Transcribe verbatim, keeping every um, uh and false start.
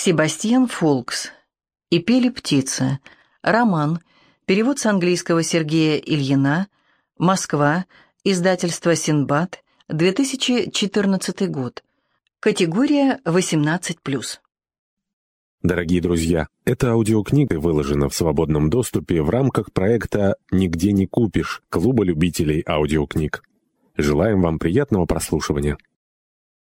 Себастьян Фолкс. «И пели птицы». Роман. Перевод с английского Сергея Ильина. Москва. Издательство «Синдбад». две тысячи четырнадцатый год. Категория восемнадцать плюс. Дорогие друзья, эта аудиокнига выложена в свободном доступе в рамках проекта «Нигде не купишь» Клуба любителей аудиокниг. Желаем вам приятного прослушивания.